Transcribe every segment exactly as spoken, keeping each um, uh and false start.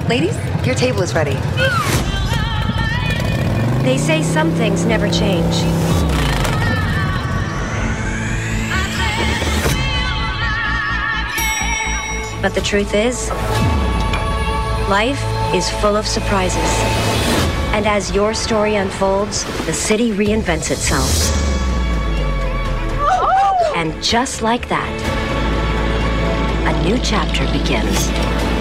Ladies, your table is ready. They say some things never change. But the truth is, life is full of surprises. And as your story unfolds, the city reinvents itself. And just like that, a new chapter begins.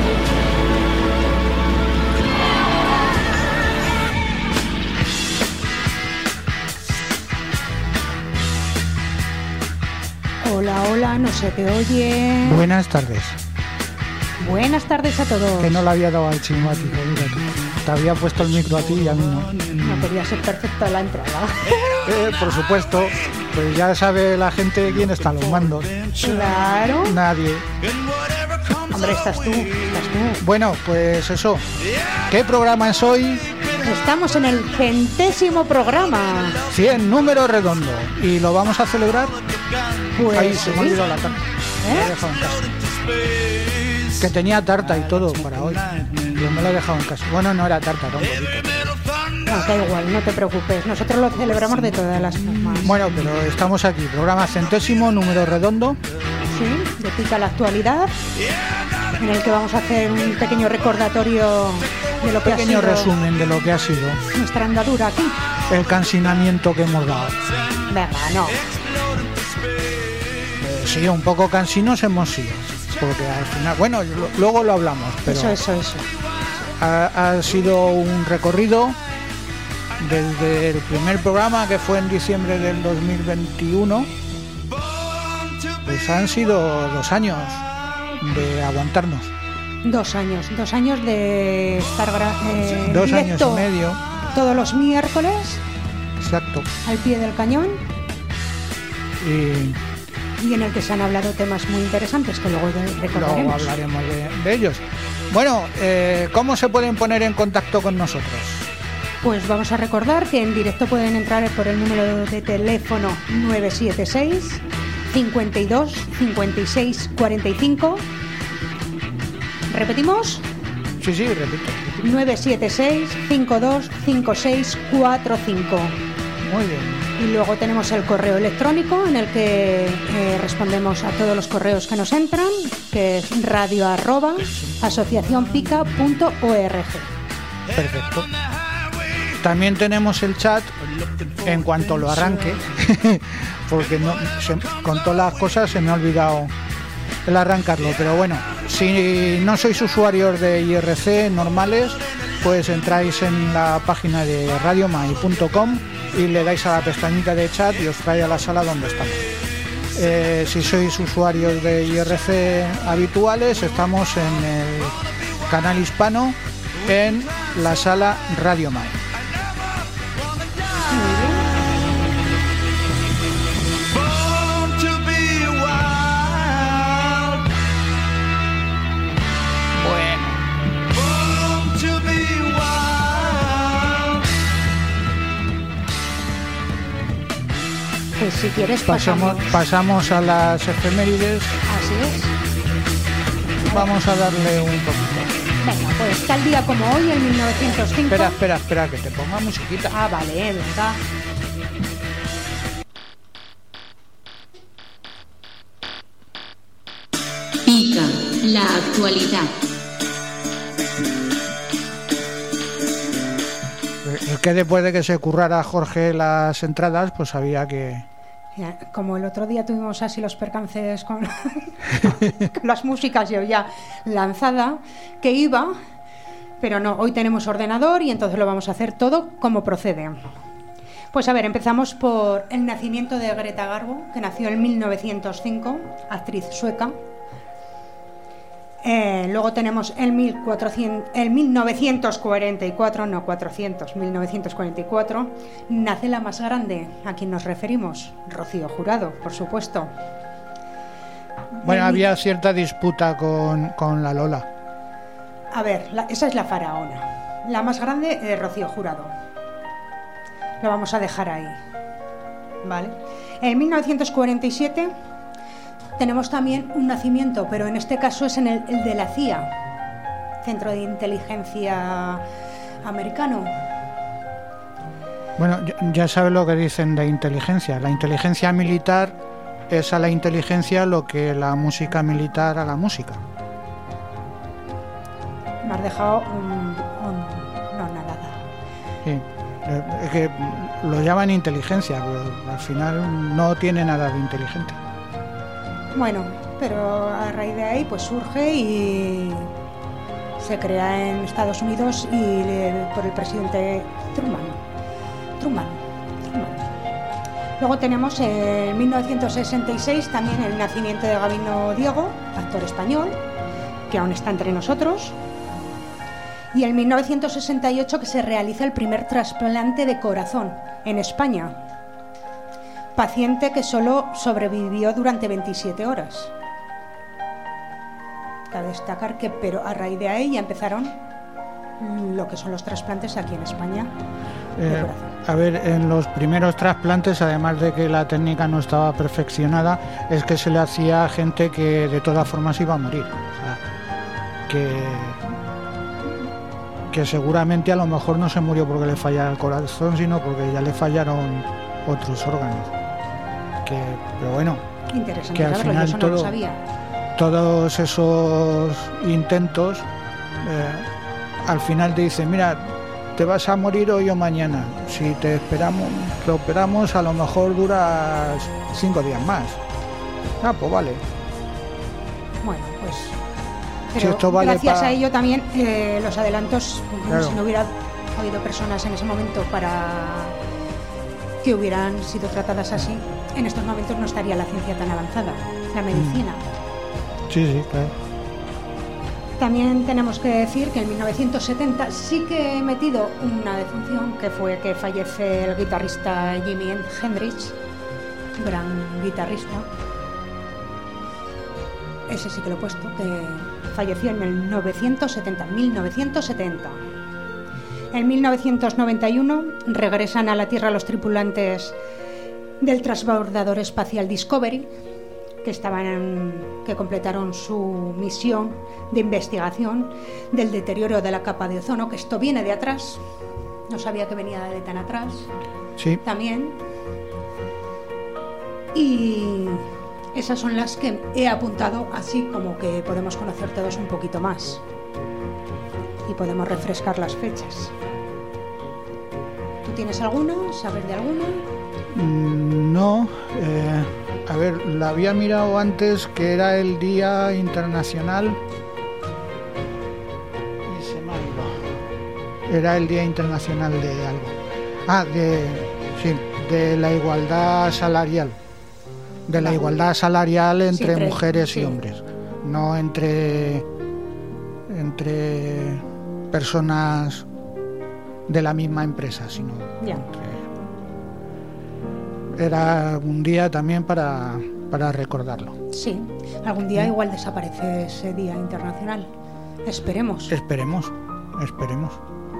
Hola, hola, no se te oye. Buenas tardes. Buenas tardes a todos. Que no le había dado al chimático, mira tú. Te había puesto el micro a ti y a mí no. No quería ser perfecta la entrada. Eh, por supuesto, pues ya sabe la gente quién está a los mandos. Claro. Nadie. Hombre, estás tú, estás tú. Bueno, pues eso. ¿Qué programa es hoy? Estamos en el centésimo programa. cien, número redondo. ¿Y lo vamos a celebrar? Pues ahí se me ha sí. olvidado la tarta. Me la he dejado en casa. Que tenía tarta y todo para hoy. Yo me la he dejado en casa. Bueno, no era tarta, era un poquito. No, da igual, no te preocupes. Nosotros lo celebramos de todas las formas. Bueno, pero estamos aquí. Programa centésimo, número redondo. Sí, de pica la actualidad, en el que vamos a hacer un pequeño recordatorio de lo que Pequeño ha sido resumen de lo que ha sido nuestra andadura aquí. el cansinamiento que hemos dado. Venga, no. Eh, sí, un poco cansinos hemos sido. Porque al final, bueno, lo- luego lo hablamos, pero Eso, eso, eso. ha, ha sido un recorrido desde el primer programa, que fue en diciembre del dos mil veintiuno. Pues han sido dos años de aguantarnos. Dos años, dos años de estar gra- eh, Dos años directo y medio. todos los miércoles Exacto. al pie del cañón, Y y en el que se han hablado temas muy interesantes que luego de- luego recordaremos. hablaremos de, de ellos. Bueno, eh, ¿cómo se pueden poner en contacto con nosotros? Pues vamos a recordar que en directo pueden entrar por el número de teléfono nueve siete seis, cincuenta y dos, cincuenta y seis, cuarenta y cinco. ¿Repetimos? Sí, sí, repito. nueve siete seis, cincuenta y dos, cincuenta y seis, cuarenta y cinco. Muy bien. Y luego tenemos el correo electrónico en el que eh, respondemos a todos los correos que nos entran, que es radio arroba asociacionpica punto org. Perfecto. También tenemos el chat en cuanto lo arranque, porque no, se- con todas las cosas se me ha olvidado el arrancarlo. Pero bueno, si no sois usuarios de I R C normales, pues entráis en la página de radiomai punto com y le dais a la pestañita de chat y os trae a la sala donde estamos. Eh, si sois usuarios de I R C habituales, estamos en el canal hispano en la sala Radio Mai. Pues si quieres Pasamos, pasamos. pasamos a las efemérides. Así es. Vamos a darle un poquito. Venga, pues tal día como hoy, en mil novecientos cinco. Espera, espera, espera, que te ponga musiquita. Ah, vale, venga. Pica la actualidad. El que después de que se currara Jorge las entradas, pues había que... Ya, como el otro día tuvimos así los percances con, con las músicas yo ya lanzada, que iba, pero no, hoy tenemos ordenador y entonces lo vamos a hacer todo como procede. Pues a ver, empezamos por el nacimiento de Greta Garbo, que nació en mil novecientos cinco, actriz sueca. Eh, luego tenemos el, mil cuatrocientos, el mil novecientos cuarenta y cuatro, no cuatrocientos, mil novecientos cuarenta y cuatro, nace la más grande, a quien nos referimos, Rocío Jurado, por supuesto. Bueno, Del había mil- cierta disputa con, con la Lola. A ver, la- esa es la faraona. La más grande es Rocío Jurado. Lo vamos a dejar ahí. ¿Vale? En mil novecientos cuarenta y siete tenemos también un nacimiento, pero en este caso es en el, el de la C I A, centro de inteligencia americano. Bueno, ya sabes lo que dicen de inteligencia. La inteligencia militar es a la inteligencia lo que la música militar a la música. Me has dejado un... un no, nada. Sí, es que lo llaman inteligencia, pero al final no tiene nada de inteligente. Bueno, pero a raíz de ahí pues surge y se crea en Estados Unidos y le, por el presidente Truman. Truman. Truman. Luego tenemos en mil novecientos sesenta y seis también el nacimiento de Gabino Diego, actor español, que aún está entre nosotros. Y en mil novecientos sesenta y ocho que se realiza el primer trasplante de corazón en España. Paciente que solo sobrevivió durante veintisiete horas. Cabe destacar que, pero a raíz de ahí ya empezaron lo que son los trasplantes aquí en España de Eh, corazón. a ver, en los primeros trasplantes, además de que la técnica no estaba perfeccionada, es que se le hacía a gente que de todas formas iba a morir. O sea, que, que seguramente a lo mejor no se murió porque le fallara el corazón, sino porque ya le fallaron otros órganos. Que, pero bueno, Interesante que al saberlo, final yo eso no lo todo- sabía. todos esos intentos, eh, al final te dicen, mira, te vas a morir hoy o mañana. Si te esperamos, te operamos, a lo mejor duras cinco días más. Ah, pues vale. Bueno, pues... Si Pero esto vale gracias pa- a ello también eh, los adelantos, Claro. si no hubiera habido personas en ese momento para que hubieran sido tratadas así, en estos momentos no estaría la ciencia tan avanzada, la medicina. Sí, sí, claro. También tenemos que decir que en mil novecientos setenta sí que he metido una defunción, que fue que fallece el guitarrista Jimi Hendrix, gran guitarrista. Ese sí que lo he puesto, que falleció en el novecientos setenta, mil novecientos setenta. En mil novecientos noventa y uno regresan a la Tierra los tripulantes del transbordador espacial Discovery, que estaban en- que completaron su misión de investigación del deterioro de la capa de ozono, que esto viene de atrás. No sabía que venía de tan atrás Sí, también. Y esas son las que he apuntado, así como que podemos conocer todos un poquito más y podemos refrescar las fechas. ¿Tú tienes alguna? ¿Sabes de alguna? mm, no. eh, a ver, la había mirado antes, que era el Día Internacional. Y se me ha ido. Era el Día Internacional de algo. Ah, de, sí, de la igualdad salarial. De la Vale. igualdad salarial entre, Sí, entre- mujeres sí. y hombres. No entre, entre personas de la misma empresa, sino Ya. entre- era un día también para, para recordarlo. Sí. Algún día igual desaparece ese Día Internacional. Esperemos. Esperemos, esperemos.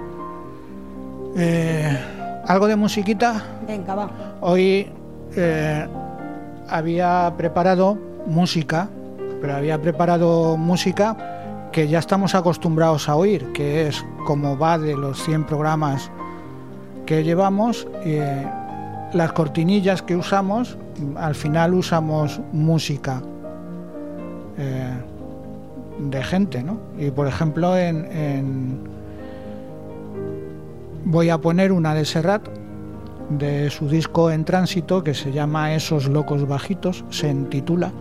Eh, ¿Algo de musiquita? Venga, va. Hoy eh, había preparado música, pero había preparado música que ya estamos acostumbrados a oír, que es como va de los cien programas que llevamos. eh, las cortinillas que usamos, al final usamos música eh, de gente, ¿no? Y por ejemplo, en, en- voy a poner una de Serrat, de su disco En Tránsito, que se llama Esos locos bajitos, se intitula,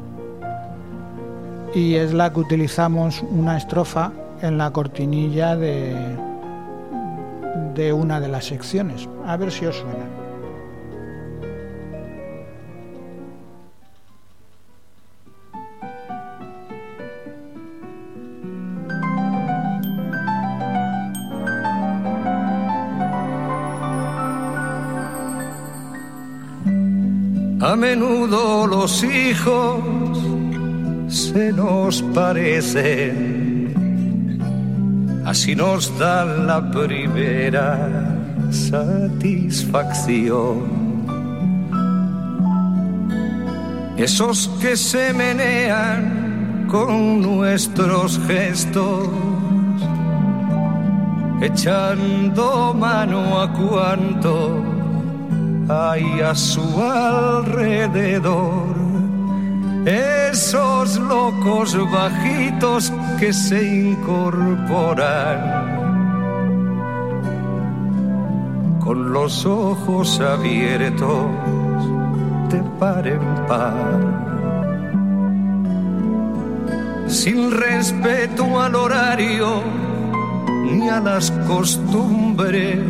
y es la que utilizamos una estrofa en la cortinilla de, de una de las secciones. A ver si os suena. A menudo los hijos se nos parecen, así nos dan la primera satisfacción. Esos que se menean con nuestros gestos echando mano a cuanto hay a su alrededor. Esos locos bajitos que se incorporan con los ojos abiertos de par en par, sin respeto al horario ni a las costumbres,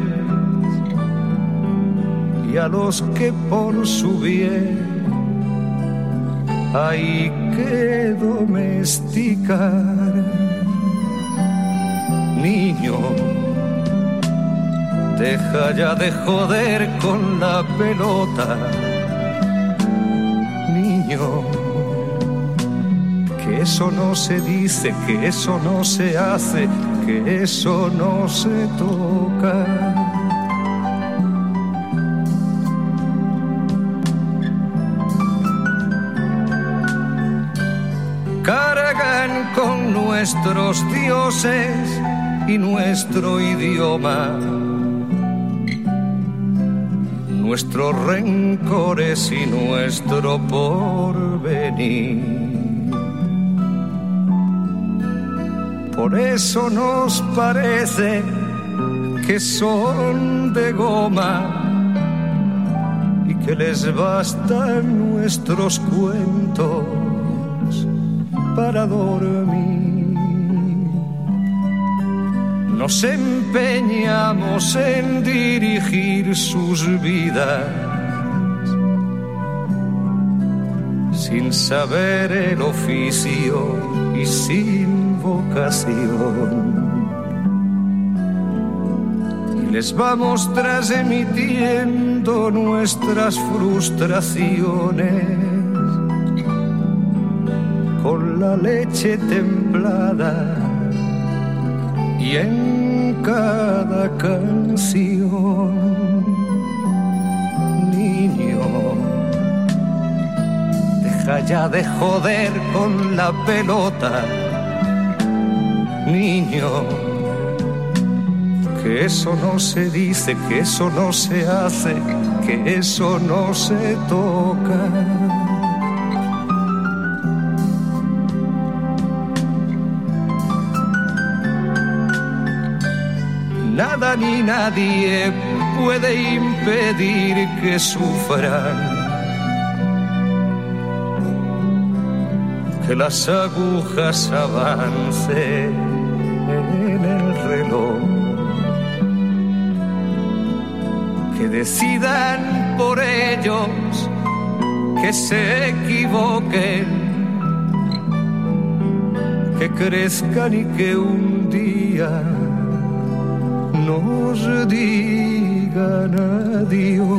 y a los que por su bien hay que domesticar. Niño, deja ya de joder con la pelota. Niño, que eso no se dice, que eso no se hace, que eso no se toca. Cargan con nuestros dioses y nuestro idioma, nuestros rencores y nuestro porvenir. Por eso nos parece que son de goma y que les bastan nuestros cuentos para dormir. Nos empeñamos en dirigir sus vidas sin saber el oficio y sin vocación. Y les vamos transmitiendo nuestras frustraciones con la leche templada y en cada canción. Niño, deja ya de joder con la pelota. Niño, que eso no se dice, que eso no se hace, que eso no se toca. Nada ni nadie puede impedir que sufran, que las agujas avancen en el reloj, que decidan por ellos, que se equivoquen, que crezcan y que un día nos digan adiós.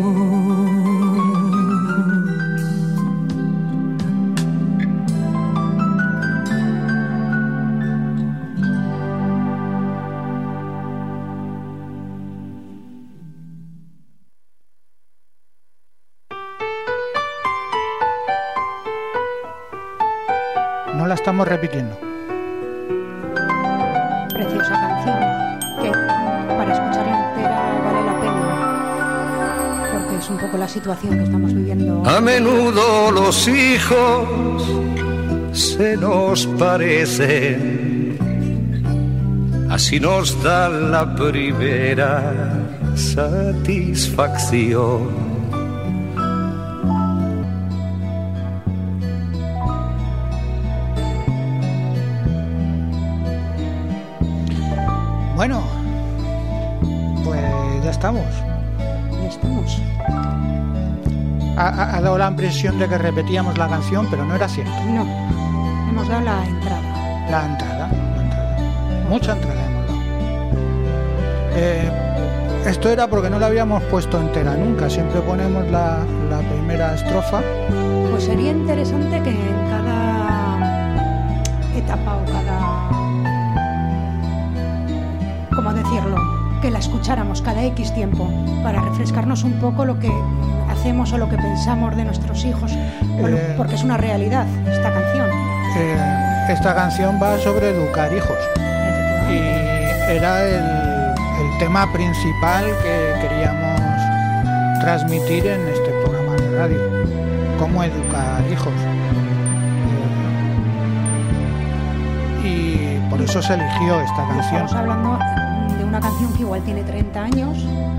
No la estamos repitiendo. Preciosa canción que para escucharla entera vale la pena, porque es un poco la situación que estamos viviendo. A menudo los hijos se nos parecen, así nos da la primera satisfacción. Bueno, pues ya estamos. Ya estamos. Ha, ha dado la impresión de que repetíamos la canción, pero no era cierto. No, hemos dado la entrada. La entrada, la entrada. Mucha entrada hemos dado. Eh, esto era porque no la habíamos puesto entera nunca. Siempre ponemos la, la primera estrofa. Pues sería interesante que en cada etapa o cada... ¿cómo decirlo? Que la escucháramos cada X tiempo para refrescarnos un poco lo que hacemos o lo que pensamos de nuestros hijos, eh, porque es una realidad esta canción. Eh, esta canción va sobre educar hijos y era el, el tema principal que queríamos transmitir en este programa de radio, cómo educar hijos. Eh, y por eso se eligió esta canción. Estamos hablando de una canción que igual tiene treinta años.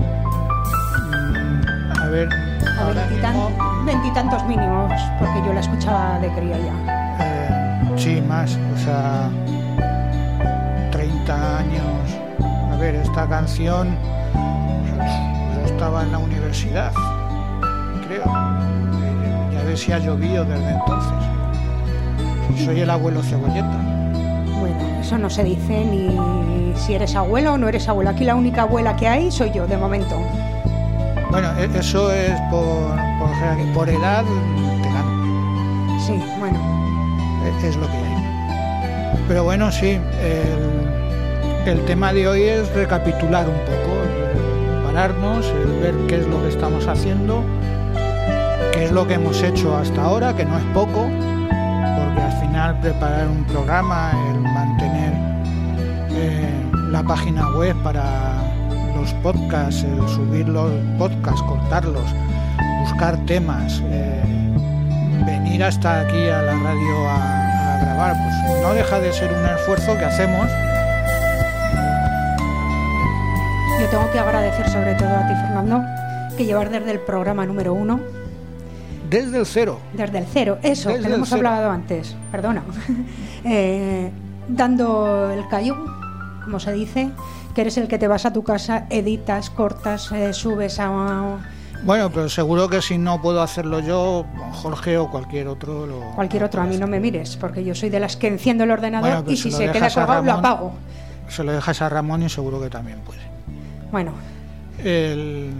Mm, a ver, a veintitan, mismo, veintitantos mínimos, porque yo la escuchaba de cría ya. Eh, sí, más, o sea, treinta años. A ver, esta canción, yo estaba en la universidad, creo. Eh, ya ves si ha llovido desde entonces. Soy el abuelo Cebolleta. Bueno, eso no se dice ni si eres abuelo o no eres abuelo. Aquí la única abuela que hay soy yo, de momento. Bueno, eso es por, por, por edad, te gano. Sí, bueno. Es, es lo que hay. Pero bueno, sí, el, el tema de hoy es recapitular un poco, el pararnos, el ver qué es lo que estamos haciendo, qué es lo que hemos hecho hasta ahora, que no es poco, porque al final preparar un programa, el mantener eh, la página web para los podcasts, el subir los podcasts, cortarlos, buscar temas, eh, venir hasta aquí a la radio a, a grabar, pues no deja de ser un esfuerzo que hacemos. Yo tengo que agradecer sobre todo a ti, Fernando, que llevar desde el programa número uno. Desde el cero. Desde el cero, eso, desde que lo hemos cero. hablado antes, perdona. eh, dando el callo, como se dice, que eres el que te vas a tu casa, editas, cortas, eh, subes a... Bueno, pero seguro que si no puedo hacerlo yo, Jorge o cualquier otro lo... Cualquier otro, a mí no me mires, porque yo soy de las que enciendo el ordenador bueno, y se si lo se queda dejas a colgado lo Ramón, apago. Se lo dejas a Ramón y seguro que también puede. Bueno. El...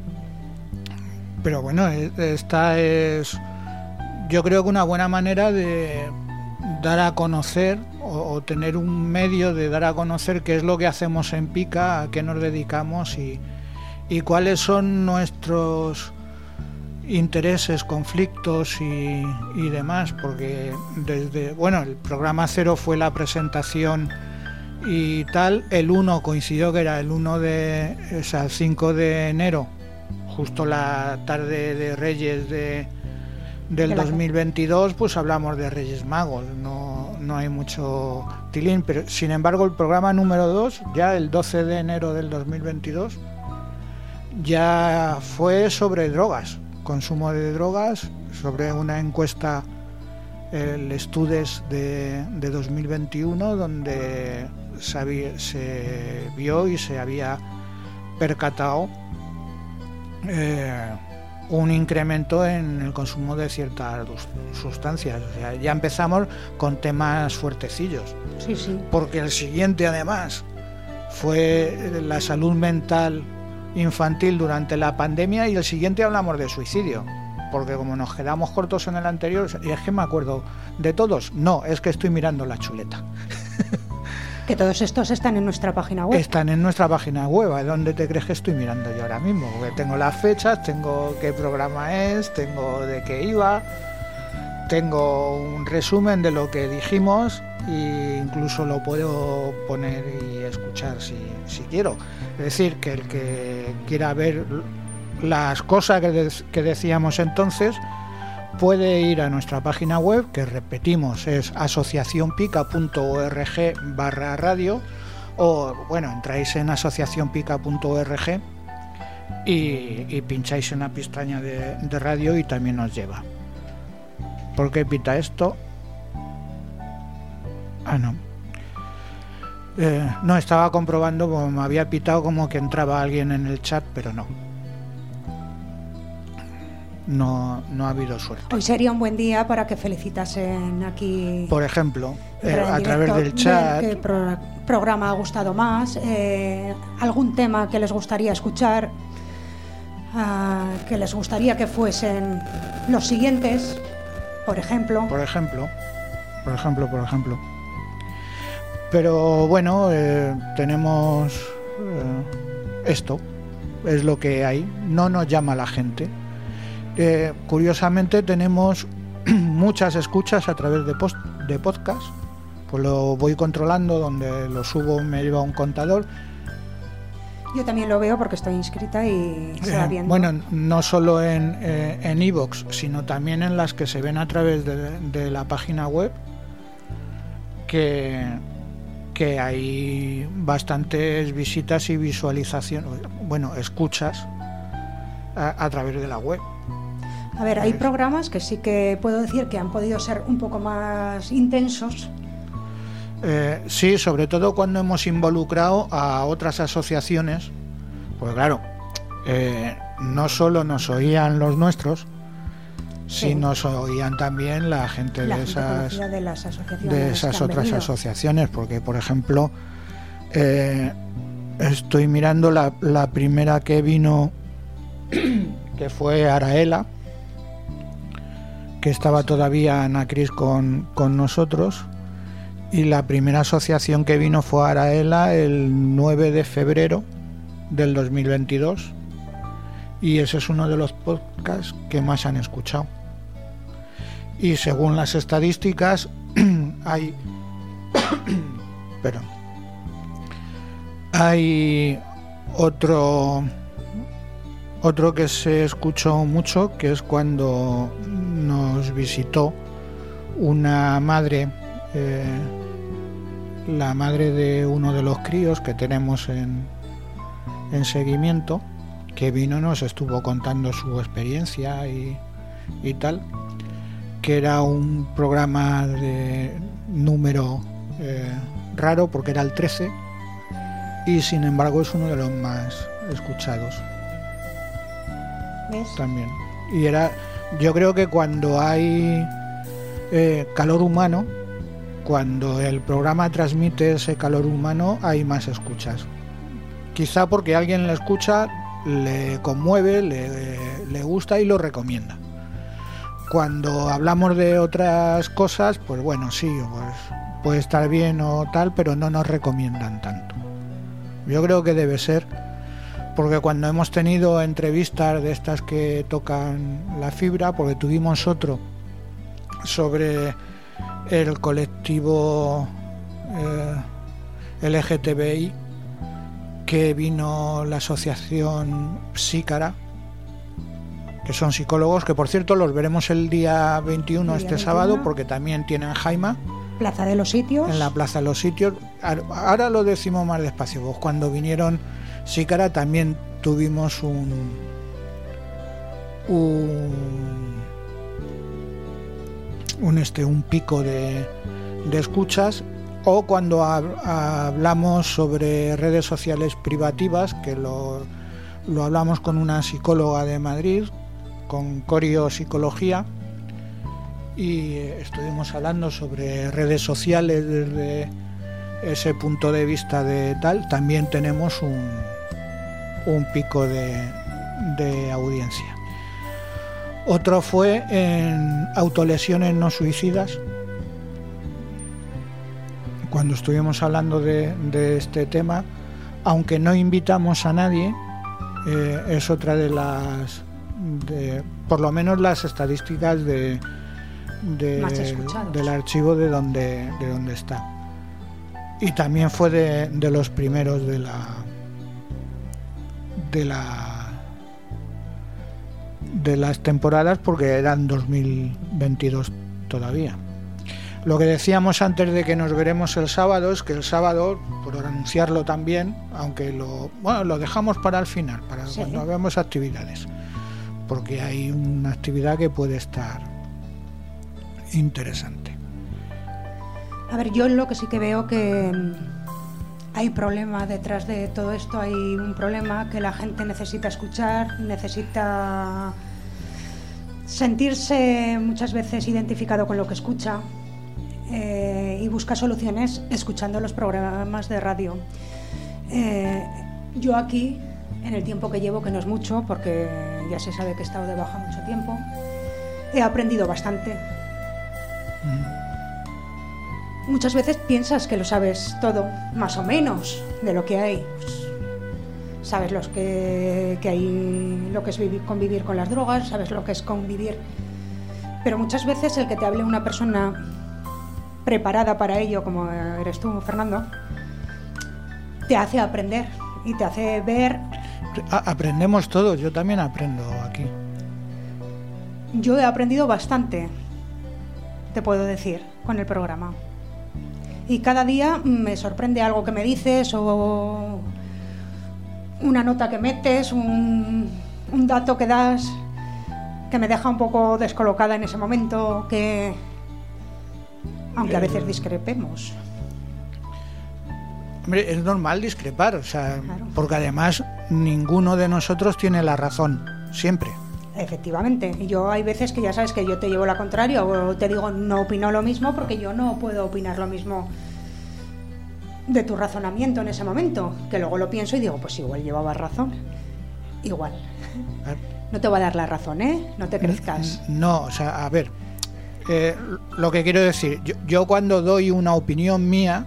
Pero bueno, esta es, yo creo que una buena manera de dar a conocer o, o tener un medio de dar a conocer qué es lo que hacemos en Pica, a qué nos dedicamos y, y cuáles son nuestros intereses, conflictos y, y demás, porque desde, bueno, el programa cero fue la presentación y tal, el uno coincidió que era el uno de, o sea, el cinco de enero, justo la tarde de Reyes de, del dos mil veintidós, pues hablamos de Reyes Magos, no, no hay mucho tilín, pero sin embargo el programa número dos, ya el doce de enero del dos mil veintidós, ya fue sobre drogas, consumo de drogas, sobre una encuesta, el Estudes de, de dos mil veintiuno, donde se, había, se vio y se había percatado Eh, un incremento en el consumo de ciertas sustancias. O sea, ya empezamos con temas fuertecillos. Sí, sí. Porque el siguiente, además, fue la salud mental infantil durante la pandemia y el siguiente hablamos de suicidio. Porque como nos quedamos cortos en el anterior, y es que me acuerdo de todos. No, es que estoy mirando la chuleta. Que todos estos están en nuestra página web. Están en nuestra página web. ¿A dónde te crees que estoy mirando yo ahora mismo? Porque tengo las fechas, tengo qué programa es, tengo de qué iba, tengo un resumen de lo que dijimos e incluso lo puedo poner y escuchar si, si quiero. Es decir, que el que quiera ver las cosas que, de, que decíamos entonces puede ir a nuestra página web, que repetimos es asociacionpica punto org barra radio, o bueno, entráis en asociacionpica punto org y, y pincháis en la pestaña de, de radio y también os lleva. ¿Por qué pita esto? Ah, no. Eh, no, estaba comprobando, como me había pitado como que entraba alguien en el chat, pero no. No, no ha habido suerte. Hoy sería un buen día para que felicitasen aquí. Por ejemplo, eh, a través del chat. ¿Qué pro- programa ha gustado más? Eh, ¿Algún tema que les gustaría escuchar? Uh, que les gustaría que fuesen los siguientes, por ejemplo. Por ejemplo, por ejemplo, por ejemplo. Pero bueno, eh, tenemos eh, esto, es lo que hay. No nos llama la gente. Eh, curiosamente tenemos muchas escuchas a través de, post, de podcast, pues lo voy controlando, donde lo subo me lleva un contador Yo también lo veo porque estoy inscrita y se va viendo. Bueno, no solo en eh, en iVoox, sino también en las que se ven a través de, de la página web, que, que hay bastantes visitas y visualizaciones, bueno, escuchas a, a través de la web. A ver, hay programas que sí que puedo decir que han podido ser un poco más intensos. Eh, sí, sobre todo cuando hemos involucrado a otras asociaciones, pues claro, eh, no solo nos oían los nuestros, sí. sino nos oían también la gente la de gente esas, de las asociaciones de esas otras venido. asociaciones, porque por ejemplo, eh, estoy mirando la, la primera que vino, que fue Araela, que estaba todavía Anacris con, con nosotros. Y la primera asociación que vino fue Araela el nueve de febrero del dos mil veintidós. Y ese es uno de los podcasts que más han escuchado. Y según las estadísticas, hay... perdón. Hay otro... Otro que se escuchó mucho, que es cuando nos visitó una madre... Eh, la madre de uno de los críos que tenemos en, en seguimiento, que vino y nos estuvo contando su experiencia y, y tal, que era un programa de número eh, raro porque era el trece y sin embargo es uno de los más escuchados. ¿Ves? También. Y era, yo creo que cuando hay eh, calor humano, cuando el programa transmite ese calor humano, hay más escuchas. Quizá porque alguien le escucha, le conmueve, le, le gusta y lo recomienda. Cuando hablamos de otras cosas, pues bueno, sí, pues puede estar bien o tal, pero no nos recomiendan tanto. Yo creo que debe ser, porque cuando hemos tenido entrevistas de estas que tocan la fibra, porque tuvimos otro sobre el colectivo eh, L G T B I, que vino la asociación Psícara, que son psicólogos, que por cierto los veremos el día veintiuno, el día este veintiuno. Sábado, porque también tienen Jaima. Plaza de los Sitios. En la Plaza de los Sitios. Ahora lo decimos más despacio. Pues cuando vinieron Psícara también tuvimos un... un un este un pico de, de escuchas, o cuando ha, hablamos sobre redes sociales privativas, que lo, lo hablamos con una psicóloga de Madrid, con Corio Psicología, y estuvimos hablando sobre redes sociales desde ese punto de vista de tal. También tenemos un, un pico de, de audiencia. Otro fue en autolesiones no suicidas, cuando estuvimos hablando de, de este tema, aunque no invitamos a nadie, eh, es otra de las, de, por lo menos las estadísticas de, de del archivo de donde, de donde está. Y también fue de, de los primeros de la de la de las temporadas, porque eran dos mil veintidós todavía. Lo que decíamos antes de que nos veremos el sábado es que el sábado, por anunciarlo también, aunque lo bueno lo dejamos para el final, para sí. Cuando hagamos actividades, porque hay una actividad que puede estar interesante. A ver, yo lo que sí que veo que hay problema detrás de todo esto, hay un problema que la gente necesita escuchar, necesita sentirse muchas veces identificado con lo que escucha, eh, y busca soluciones escuchando los programas de radio. Eh, yo aquí, en el tiempo que llevo, que no es mucho, porque ya se sabe que he estado de baja mucho tiempo, he aprendido bastante. Mm. Muchas veces piensas que lo sabes todo, más o menos, de lo que hay. Pues, sabes los que, que hay, lo que es vivir, convivir con las drogas, sabes lo que es convivir. Pero muchas veces el que te hable una persona preparada para ello, como eres tú, Fernando, te hace aprender. y te hace ver. A- aprendemos todos, yo también aprendo aquí. Yo he aprendido bastante, te puedo decir, con el programa. Y cada día me sorprende algo que me dices o una nota que metes, un, un dato que das que me deja un poco descolocada en ese momento, que aunque a veces discrepemos. Hombre, es normal discrepar, o sea, Claro. porque además ninguno de nosotros tiene la razón, siempre. Efectivamente, y yo hay veces que ya sabes que yo te llevo la contraria o te digo no opino lo mismo porque yo no puedo opinar lo mismo de tu razonamiento en ese momento, que luego lo pienso y digo, pues igual llevabas razón, igual. No te voy a dar la razón, ¿eh? No te crezcas. No, o sea, a ver, eh, lo que quiero decir, yo, yo cuando doy una opinión mía,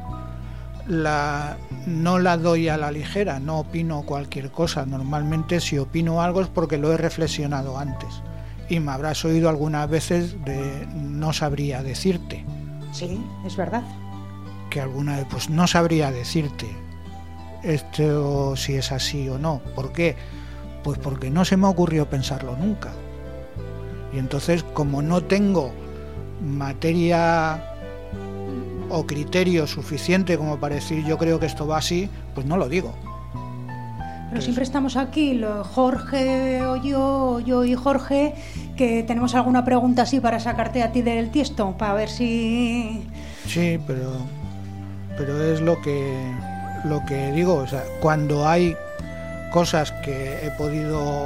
la, no la doy a la ligera, no opino cualquier cosa. Normalmente si opino algo es porque lo he reflexionado antes. Y me habrás oído algunas veces de no sabría decirte. Sí, es verdad. Que alguna vez, pues no sabría decirte esto si es así o no. ¿Por qué? Pues porque no se me ocurrió pensarlo nunca. Y entonces, como no tengo materia o criterio suficiente como para decir yo creo que esto va así, pues no lo digo. Pero Entonces, siempre estamos aquí, lo- Jorge o yo, o yo y Jorge, que tenemos alguna pregunta así para sacarte a ti del tiesto, para ver si... sí, pero pero es lo que lo que digo, o sea, cuando hay cosas que he podido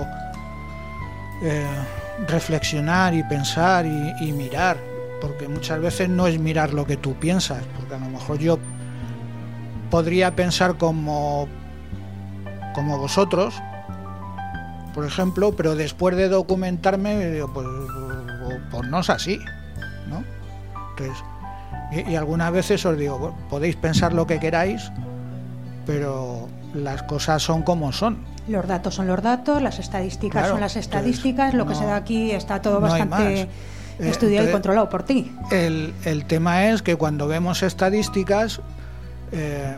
eh, reflexionar y pensar y, y mirar, porque muchas veces no es mirar lo que tú piensas, porque a lo mejor yo podría pensar como como vosotros, por ejemplo, pero después de documentarme digo, pues, pues no es así, ¿no? Entonces, y, y algunas veces os digo, bueno, podéis pensar lo que queráis, pero las cosas son como son. Los datos son los datos, las estadísticas Claro, son las estadísticas, lo que no- se da aquí está todo no hay bastante más. estudiado Eh, y controlado por ti. El, el tema es que cuando vemos estadísticas, eh,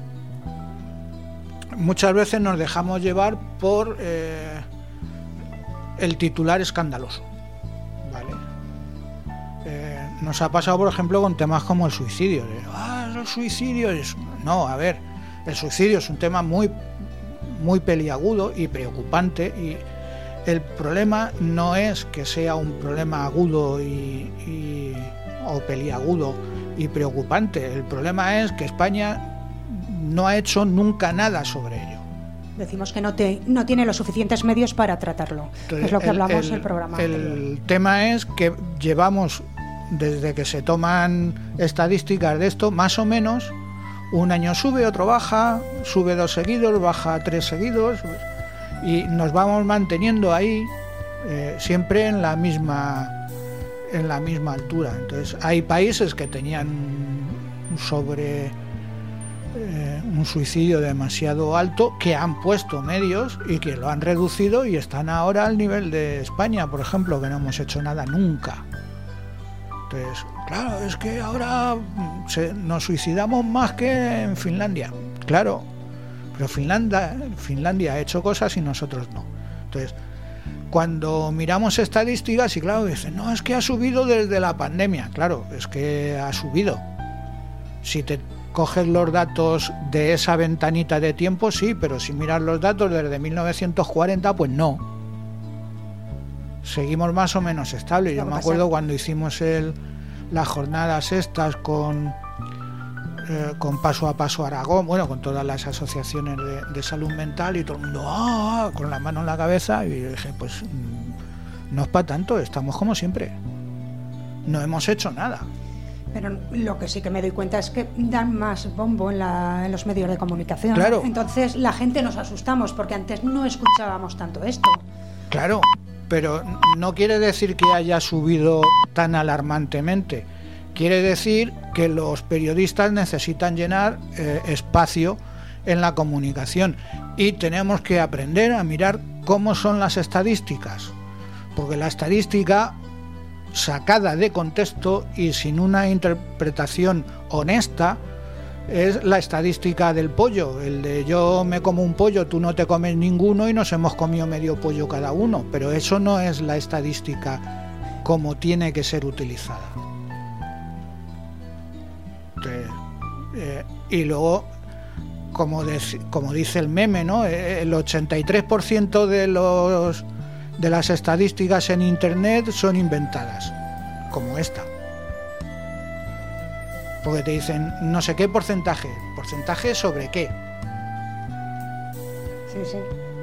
muchas veces nos dejamos llevar por eh, el titular escandaloso, ¿vale? Eh, nos ha pasado, por ejemplo, con temas como el suicidio. De, ah, el suicidio es... No, a ver, el suicidio es un tema muy, muy peliagudo y preocupante, y el problema no es que sea un problema agudo y, y, o peliagudo y preocupante. El problema es que España no ha hecho nunca nada sobre ello. Decimos que no, te, no tiene los suficientes medios para tratarlo. Entonces, es lo que el, hablamos el, el programa el anterior. tema es que llevamos, desde que se toman estadísticas de esto, más o menos, un año sube, otro baja, sube dos seguidos, baja tres seguidos, y nos vamos manteniendo ahí eh, siempre en la misma en la misma altura. Entonces hay países que tenían sobre eh, un suicidio demasiado alto, que han puesto medios y que lo han reducido y están ahora al nivel de España, por ejemplo, que no hemos hecho nada nunca. Entonces, claro, es que ahora se, nos suicidamos más que en Finlandia. Claro, pero Finlandia, Finlandia ha hecho cosas y nosotros no. Entonces, cuando miramos estadísticas, y claro, dicen, no, es que ha subido desde la pandemia. Claro, es que ha subido. Si te coges los datos de esa ventanita de tiempo, sí, pero si miras los datos desde mil novecientos cuarenta, pues no. Seguimos más o menos estables. Yo me acuerdo cuando hicimos el, las jornadas estas con... Eh, con Paso a Paso Aragón, bueno, con todas las asociaciones de, de salud mental, y todo el mundo ¡ah! Con la mano en la cabeza, y dije, pues mmm, no es para tanto, estamos como siempre, no hemos hecho nada. Pero lo que sí que me doy cuenta es que dan más bombo en, la, en los medios de comunicación. Claro. Entonces la gente nos asustamos porque antes no escuchábamos tanto esto. Claro, pero no quiere decir que haya subido tan alarmantemente. Quiere decir que los periodistas necesitan llenar eh, espacio en la comunicación, y tenemos que aprender a mirar cómo son las estadísticas, porque la estadística sacada de contexto y sin una interpretación honesta es la estadística del pollo, el de yo me como un pollo, tú no te comes ninguno y nos hemos comido medio pollo cada uno, pero eso no es la estadística como tiene que ser utilizada. Entonces, eh, y luego, como, de, como dice el meme, ¿no? El ochenta y tres por ciento de los de las estadísticas en internet son inventadas, como esta. Porque te dicen no sé qué porcentaje. ¿Porcentaje sobre qué? Sí, sí.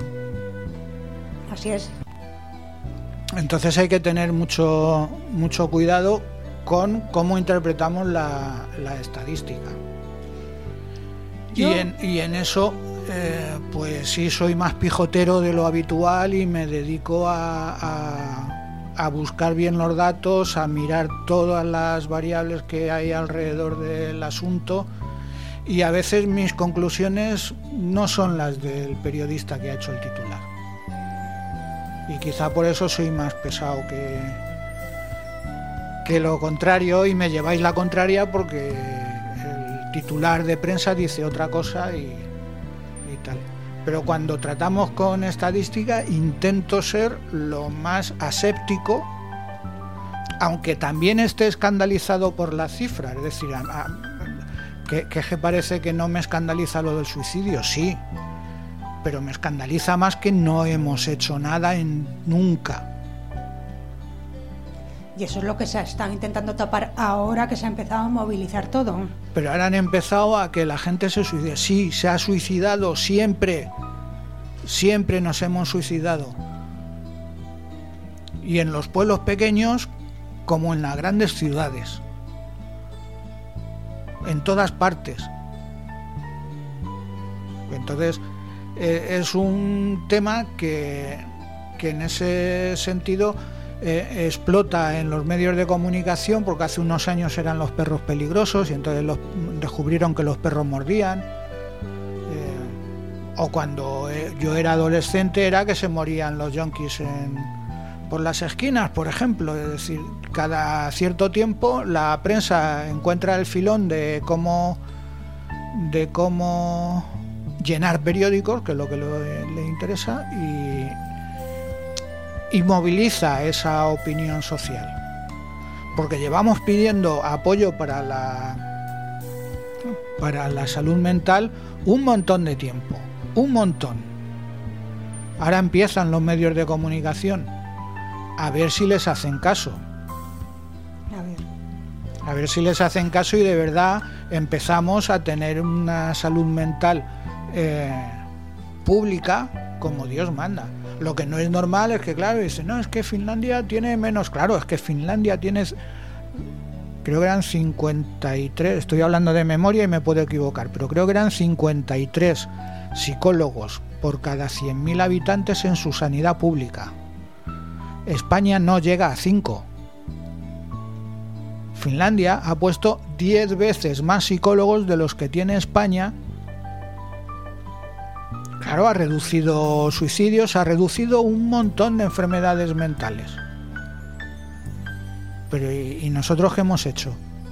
Así es. Entonces hay que tener mucho, mucho cuidado con cómo interpretamos la, la estadística. Yo... Y, en, y en eso, eh, pues sí, soy más pijotero de lo habitual y me dedico a... a a buscar bien los datos, a mirar todas las variables que hay alrededor del asunto, y a veces mis conclusiones no son las del periodista que ha hecho el titular. Y quizá por eso soy más pesado que, que lo contrario, y me lleváis la contraria porque el titular de prensa dice otra cosa y, y tal. Pero cuando tratamos con estadística intento ser lo más aséptico, aunque también esté escandalizado por la cifra. Es decir, a, a, que, que parece que no me escandaliza lo del suicidio, sí, pero me escandaliza más que no hemos hecho nada en nunca. Y eso es lo que se está intentando tapar ahora que se ha empezado a movilizar todo. Pero ahora han empezado a que la gente se suicide. Sí, se ha suicidado siempre. Siempre nos hemos suicidado. Y en los pueblos pequeños como en las grandes ciudades. En todas partes. Entonces, eh, es un tema que, que en ese sentido... Eh, explota en los medios de comunicación, porque hace unos años eran los perros peligrosos y entonces los, descubrieron que los perros mordían, eh, o cuando eh, yo era adolescente era que se morían los yonkis en, por las esquinas, por ejemplo. Es decir, cada cierto tiempo la prensa encuentra el filón de cómo de cómo llenar periódicos, que es lo que le, le interesa, y y moviliza esa opinión social, porque llevamos pidiendo apoyo para la para la salud mental un montón de tiempo, un montón. Ahora empiezan los medios de comunicación a ver si les hacen caso, A ver. a ver si les hacen caso y de verdad empezamos a tener una salud mental eh, pública como Dios manda. Lo que no es normal es que, claro, dicen, no, es que Finlandia tiene menos. Claro, es que Finlandia tiene, creo que eran cincuenta y tres, estoy hablando de memoria y me puedo equivocar, pero creo que eran cincuenta y tres psicólogos por cada cien mil habitantes en su sanidad pública. España no llega a cinco. Finlandia ha puesto diez veces más psicólogos de los que tiene España. Claro, ha reducido suicidios, ha reducido un montón de enfermedades mentales. Pero ¿y, y nosotros qué hemos hecho?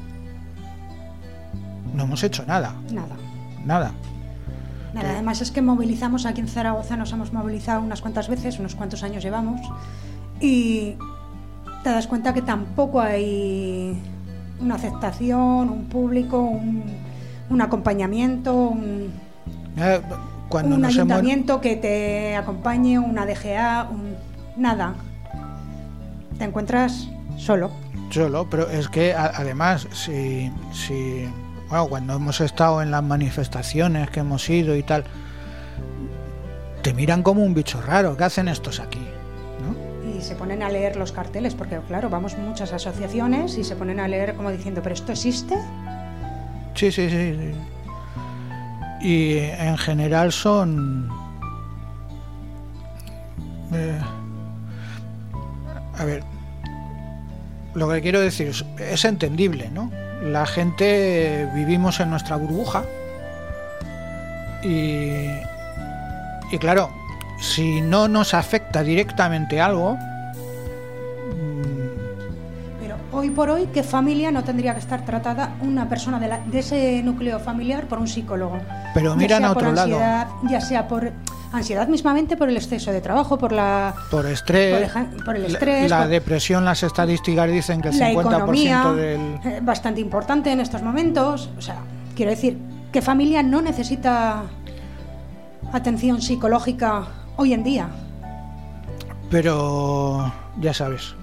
No hemos hecho nada. Nada. Nada. Nada. Además es que movilizamos, aquí en Zaragoza nos hemos movilizado unas cuantas veces, unos cuantos años llevamos, y te das cuenta que tampoco hay una aceptación, un público, un, un acompañamiento, un... Eh, Cuando un ayuntamiento hemos... que te acompañe, una D G A, un... nada. Te encuentras solo. Solo, pero es que a, además, si, si bueno, cuando hemos estado en las manifestaciones que hemos ido y tal, te miran como un bicho raro. ¿Qué hacen estos aquí? ¿No? Y se ponen a leer los carteles, porque claro, vamos muchas asociaciones y se ponen a leer como diciendo, ¿pero esto existe? Sí, sí, sí, sí. Y en general son eh, a ver, lo que quiero decir es, es entendible, ¿no? La gente vivimos en nuestra burbuja y, y claro, si no nos afecta directamente algo, pero hoy hoy por hoy, ¿qué familia no tendría que estar tratada una persona de, la, de ese núcleo familiar por un psicólogo? Pero miran a otro lado. Ya sea por ansiedad mismamente, por el exceso de trabajo, por la por estrés, por el, por el estrés, la, la por, depresión. Las estadísticas dicen que el la cincuenta por ciento economía, del eh, bastante importante en estos momentos. O sea, quiero decir, ¿qué familia no necesita atención psicológica hoy en día? Pero ya sabes,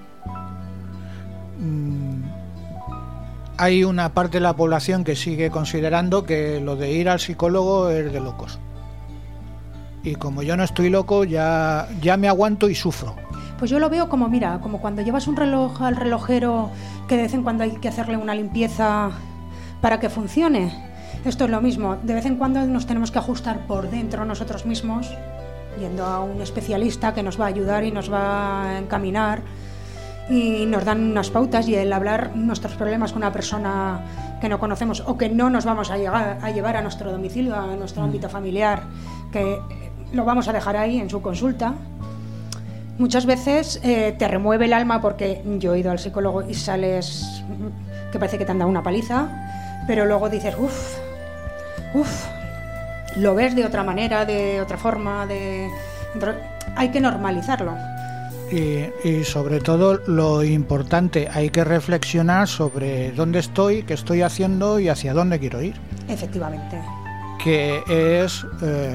mmm, hay una parte de la población que sigue considerando que lo de ir al psicólogo es de locos. Y como yo no estoy loco, ya, ya me aguanto y sufro. Pues yo lo veo como, mira, como cuando llevas un reloj al relojero que de vez en cuando hay que hacerle una limpieza para que funcione. Esto es lo mismo, de vez en cuando nos tenemos que ajustar por dentro nosotros mismos, yendo a un especialista que nos va a ayudar y nos va a encaminar y nos dan unas pautas, y el hablar nuestros problemas con una persona que no conocemos o que no nos vamos a, llegar, a llevar a nuestro domicilio, a nuestro ámbito familiar, que lo vamos a dejar ahí en su consulta, muchas veces eh, te remueve el alma, porque yo he ido al psicólogo y sales que parece que te han dado una paliza, pero luego dices, uff, uff, lo ves de otra manera, de otra forma, de hay que normalizarlo. Y, y sobre todo lo importante, hay que reflexionar sobre dónde estoy, qué estoy haciendo y hacia dónde quiero ir. Efectivamente. Que es, eh,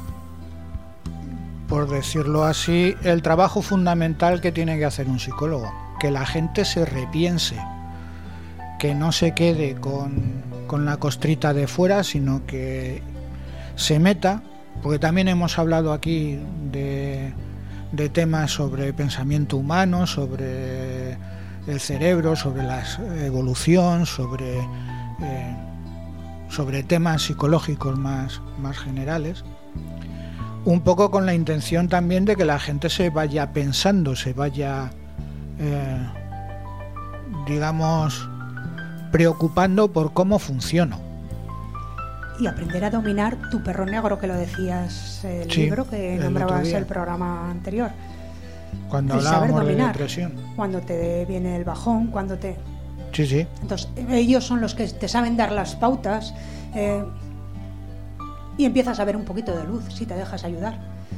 por decirlo así, el trabajo fundamental que tiene que hacer un psicólogo. Que la gente se repiense, que no se quede con, con la costrita de fuera, sino que se meta, porque también hemos hablado aquí de... de temas sobre pensamiento humano, sobre el cerebro, sobre la evolución, sobre, eh, sobre temas psicológicos más, más generales, un poco con la intención también de que la gente se vaya pensando, se vaya, eh, digamos, preocupando por cómo funciono. Y aprender a dominar tu perro negro, que lo decías en el sí, libro que el nombrabas el programa anterior. Cuando el hablábamos saber dominar, de depresión. Cuando te viene el bajón, cuando te... Sí, sí. Entonces, ellos son los que te saben dar las pautas, eh, y empiezas a ver un poquito de luz si te dejas ayudar.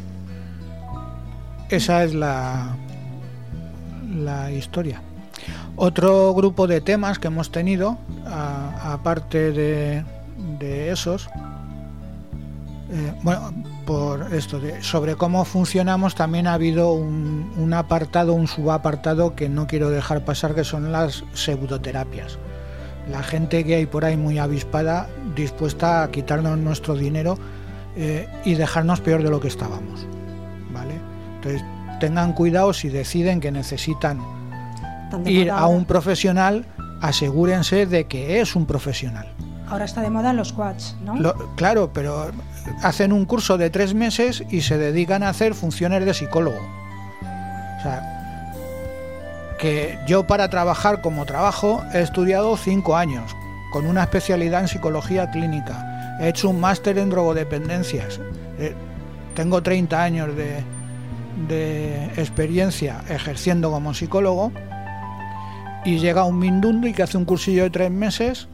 Esa es la, la historia. Otro grupo de temas que hemos tenido, a, aparte de... de esos, eh, bueno, por esto de sobre cómo funcionamos, también ha habido un, un apartado, un subapartado que no quiero dejar pasar, que son las pseudoterapias. La gente que hay por ahí muy avispada, dispuesta a quitarnos nuestro dinero eh, y dejarnos peor de lo que estábamos, ¿vale? Entonces tengan cuidado, si deciden que necesitan ir a un profesional, asegúrense de que es un profesional. Ahora está de moda los quads, ¿no? Lo, claro, pero hacen un curso de tres meses y se dedican a hacer funciones de psicólogo. O sea, que yo para trabajar como trabajo he estudiado cinco años, con una especialidad en psicología clínica. He hecho un máster en drogodependencias. Eh, tengo treinta años de, de experiencia ejerciendo como psicólogo, y llega un mindundi que hace un cursillo de tres meses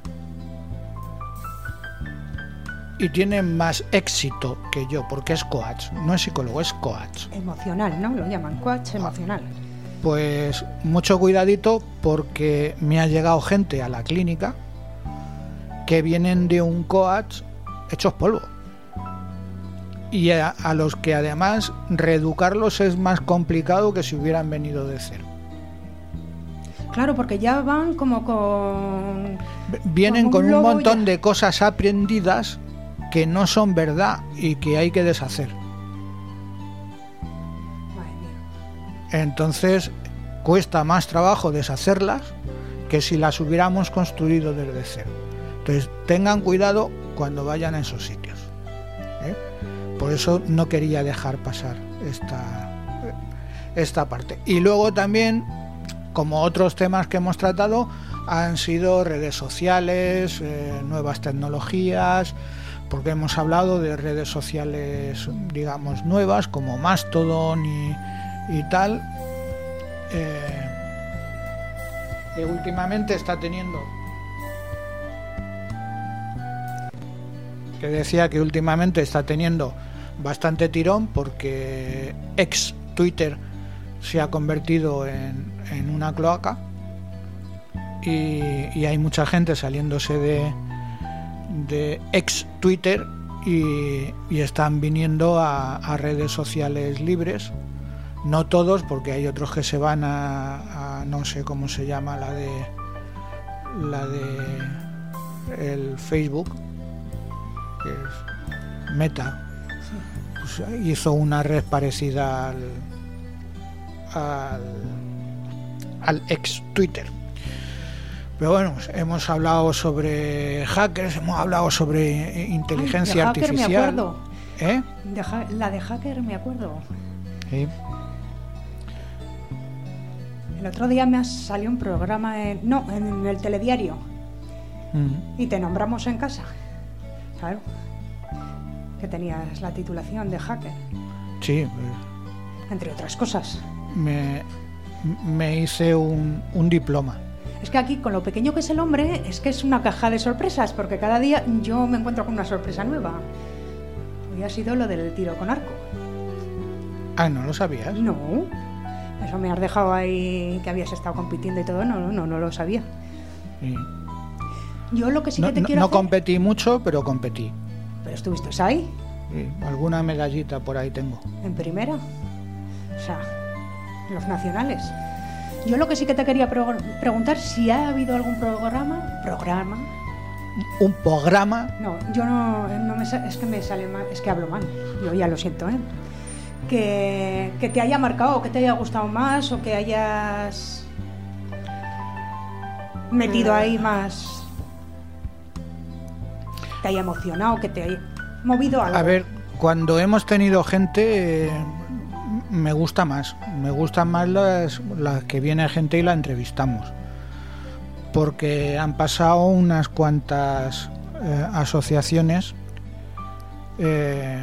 y tiene más éxito que yo, porque es coach, no es psicólogo, es coach. Emocional, ¿no? Lo llaman coach emocional. Pues mucho cuidadito, porque me ha llegado gente a la clínica que vienen de un coach hechos polvo. Y a, a los que además reeducarlos es más complicado que si hubieran venido de cero. Claro, porque ya van como con... Vienen con un, con un montón ya... de cosas aprendidas que no son verdad y que hay que deshacer. Madre mía. Entonces cuesta más trabajo deshacerlas que si las hubiéramos construido desde cero. Entonces tengan cuidado cuando vayan a esos sitios, ¿eh? Por eso no quería dejar pasar esta, esta parte. Y luego también, como otros temas que hemos tratado, han sido redes sociales, eh, nuevas tecnologías, porque hemos hablado de redes sociales, digamos, nuevas, como Mastodon y, y tal. Eh, que últimamente está teniendo, que decía que últimamente está teniendo bastante tirón porque ex Twitter se ha convertido en, en una cloaca y, y hay mucha gente saliéndose de, de ex Twitter y, y están viniendo a, a redes sociales libres. No todos, porque hay otros que se van a, a no sé cómo se llama, la de la de el Facebook, que es Meta. Pues hizo una red parecida al, al al ex Twitter. Pero bueno, hemos hablado sobre hackers, hemos hablado sobre inteligencia Ay, de hacker artificial. Me acuerdo. ¿Eh? De ha- la de hacker me acuerdo. Sí. El otro día me salió un programa en, no, en el telediario Mm. y te nombramos en casa. Claro. Que tenías la titulación de hacker, Sí, pues, entre otras cosas. me, me hice un, un diploma. Es que aquí, con lo pequeño que es el hombre, es que es una caja de sorpresas, porque cada día yo me encuentro con una sorpresa nueva. Hoy ha sido lo del tiro con arco. Ah, ¿no lo sabías? No, eso me has dejado ahí que habías estado compitiendo y todo. No, no, no, no lo sabía. Sí. Yo lo que sí No, que te no- quiero no hacer... competí mucho, pero competí. Pero estuviste ahí, Sí, alguna medallita por ahí tengo. en primera. O sea, en los nacionales. Yo lo que sí que te quería pro- preguntar si ha habido algún programa... ¿Programa? Un programa. No, yo no, no me sa- es que me sale mal, es que hablo mal, yo ya lo siento, ¿eh? Que, que te haya marcado, que te haya gustado más o que hayas metido ahí más, te haya emocionado, que te haya movido algo. A ver, cuando hemos tenido gente, eh, me gusta más. Me gustan más las, las que viene gente y la entrevistamos. Porque han pasado unas cuantas eh, asociaciones. Eh,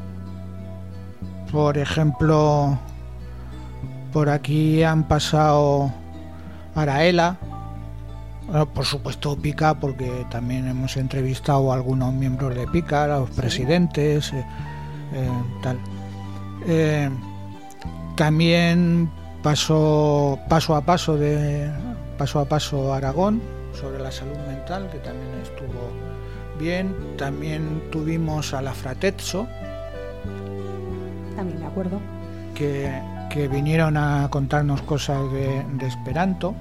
por ejemplo, por aquí han pasado Araela. Bueno, por supuesto Pica, porque también hemos entrevistado a algunos miembros de Pica, a los Sí. presidentes, eh, eh, tal. Eh, también pasó paso a paso de paso a paso Aragón sobre la salud mental, que también estuvo bien. También tuvimos a la Fratezzo, También me acuerdo. que, que vinieron a contarnos cosas de, de Esperanto.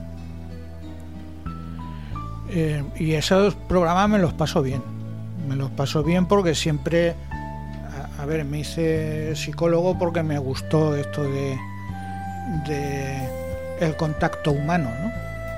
Eh, y esos programas me los paso bien. Me los paso bien porque siempre, a, a ver, me hice psicólogo porque me gustó esto de, de el contacto humano, ¿no?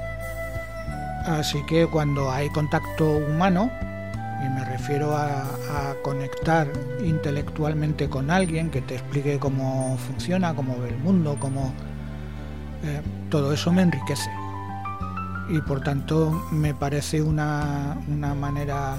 Así que cuando hay contacto humano, y me refiero a, a conectar intelectualmente con alguien que te explique cómo funciona, cómo ve el mundo, cómo eh, todo eso me enriquece. Y por tanto me parece una, una manera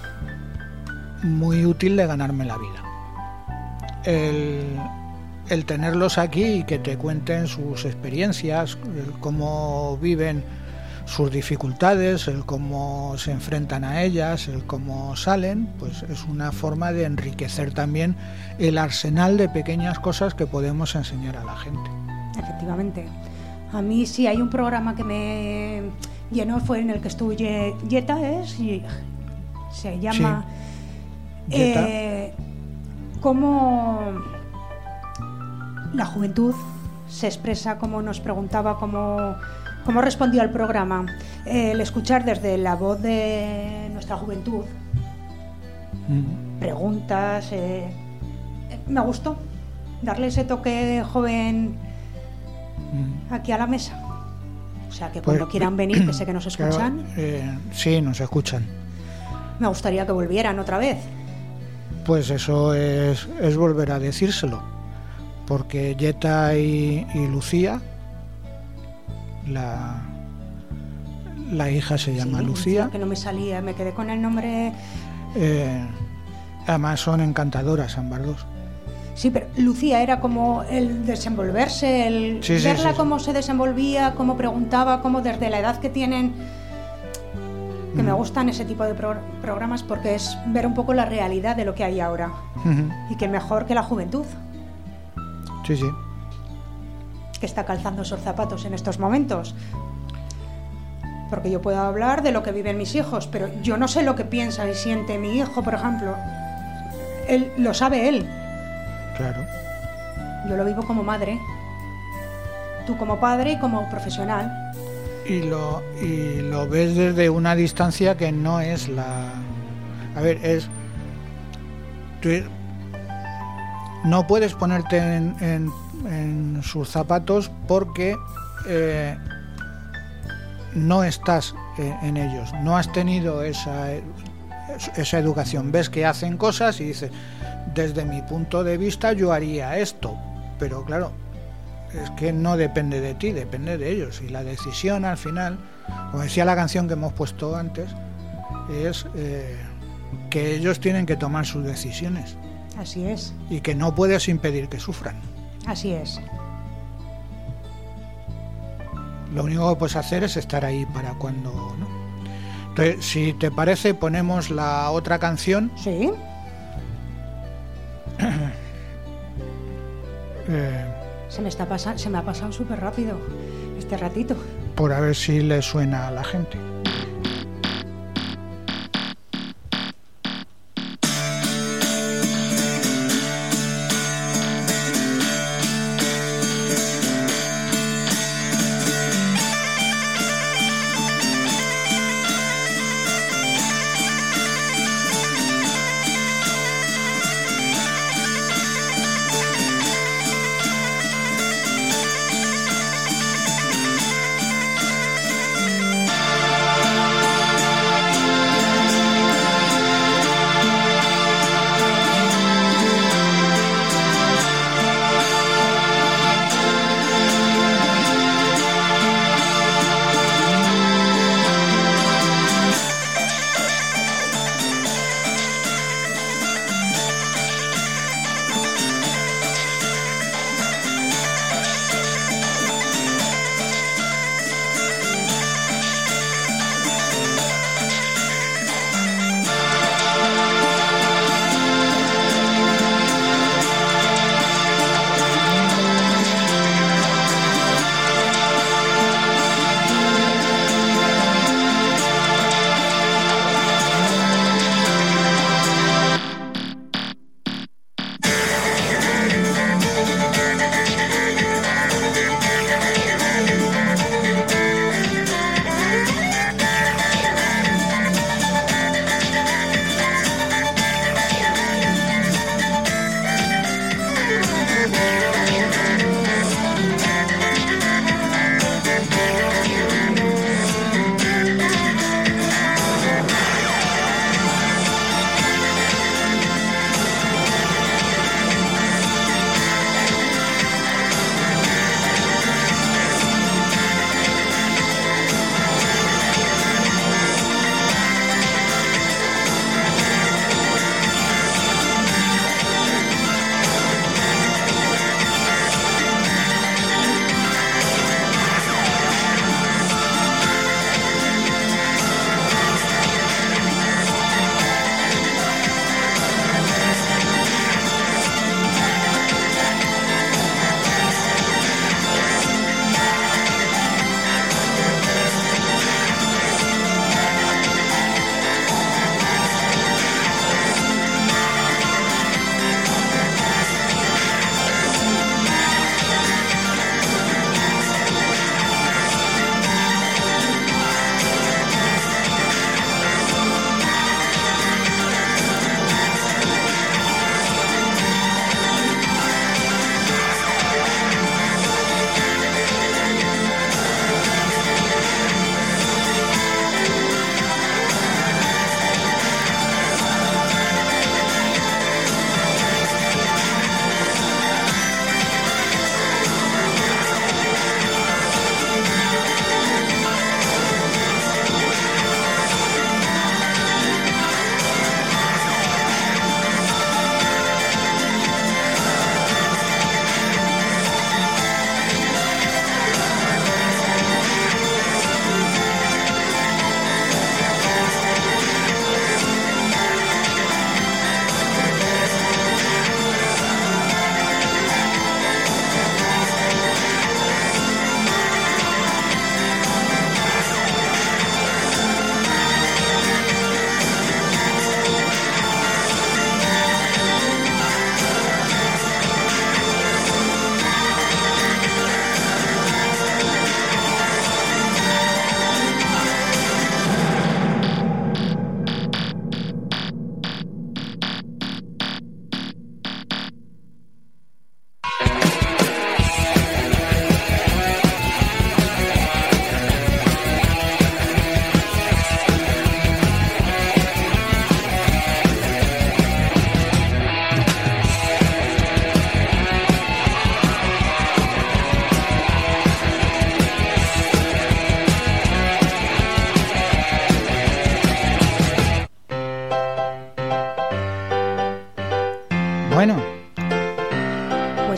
muy útil de ganarme la vida. El, el tenerlos aquí y que te cuenten sus experiencias, el cómo viven sus dificultades, el cómo se enfrentan a ellas, el cómo salen, pues es una forma de enriquecer también el arsenal de pequeñas cosas que podemos enseñar a la gente. Efectivamente. A mí sí hay un programa que me llenó, fue en el que estuvo Ye- Yeta, ¿es? Y se llama... Sí. Yeta. Eh, cómo la juventud se expresa, cómo nos preguntaba, cómo, cómo respondió al programa. Eh, el escuchar desde la voz de nuestra juventud Mm. preguntas, eh, eh, me gustó darle ese toque joven Mm. aquí a la mesa. O sea, que Pues, cuando quieran venir, que sé que nos Claro, escuchan, eh, sí, nos escuchan. me gustaría que volvieran otra vez. Pues eso es, es volver a decírselo, porque Yeta y, y Lucía, la, la hija se llama Sí, Lucía, que no me salía, me quedé con el nombre. eh, además son encantadoras ambas dos. Sí, pero Lucía era como el desenvolverse, el Sí, sí, verla sí, sí. cómo se desenvolvía, cómo preguntaba, cómo desde la edad que tienen, que me gustan ese tipo de pro- programas porque es ver un poco la realidad de lo que hay ahora. Ujú. Y que mejor que la juventud, Sí, sí. que está calzando esos zapatos en estos momentos. Porque yo puedo hablar de lo que viven mis hijos, pero yo no sé lo que piensa y siente mi hijo, por ejemplo. Él lo sabe él. Claro. Yo lo vivo como madre, tú como padre y como profesional. Y lo, y lo ves desde una distancia que no es la... A ver, es... Tú no puedes ponerte en, en, en sus zapatos porque eh, no estás eh, en ellos, no has tenido esa, esa educación. Ves que hacen cosas y dices, desde mi punto de vista yo haría esto, pero claro, es que no depende de ti, depende de ellos. Y la decisión al final, como decía la canción que hemos puesto antes, es eh, que ellos tienen que tomar sus decisiones Así es, y que no puedes impedir que sufran. así es. Lo único que puedes hacer es estar ahí para cuando, ¿no? Entonces, si te parece, ponemos la otra canción. Sí, eh, se me está pasando, se me ha pasado súper rápido este ratito. por a ver si le suena a la gente. Thank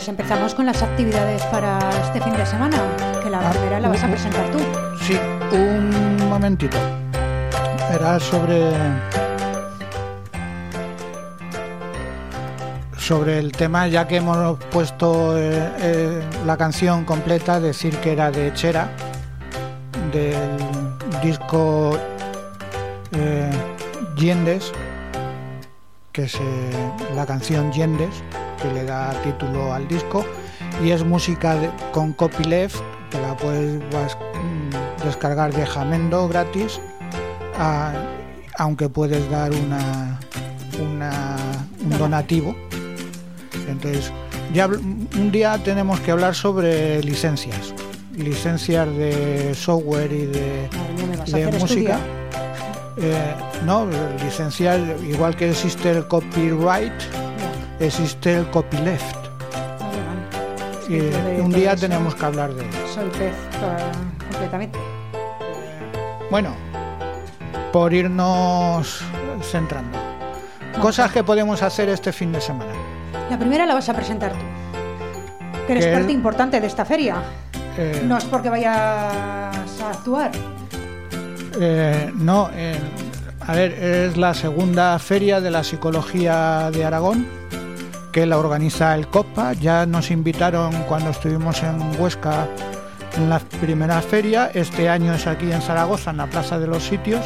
Pues empezamos con las actividades para este fin de semana, que la Ah, primera la vas a un- presentar tú. Sí, un momentito. Era sobre sobre el tema, ya que hemos puesto eh, eh, la canción completa, decir que era de Chera, del disco eh, Yendes, que es eh, la canción Yendes, que le da título al disco, y es música de- con copyleft, que la puedes vas, mm, descargar de Jamendo gratis, a- aunque puedes dar una, una un donativo. Entonces, ya habl- un día tenemos que hablar sobre licencias, licencias de software y de, Madre mía, me vas a de hacer música. estudiar. Eh, no, licencias, igual que existe el copyright, Ya, existe el copyleft. vale, vale. Es Y que yo de un todo día eso tenemos que hablar de ello. Soy pez uh, completamente. Bueno, por irnos centrando. Cosas que podemos hacer este fin de semana. La primera la vas a presentar tú, que eres Que parte el- importante de esta feria. Eh, No es porque vayas a actuar. eh, no, eh, a ver, es la segunda feria de la psicología de Aragón, que la organiza el COPA. Ya nos invitaron cuando estuvimos en Huesca en la primera feria. Este año es aquí en Zaragoza, en la Plaza de los Sitios.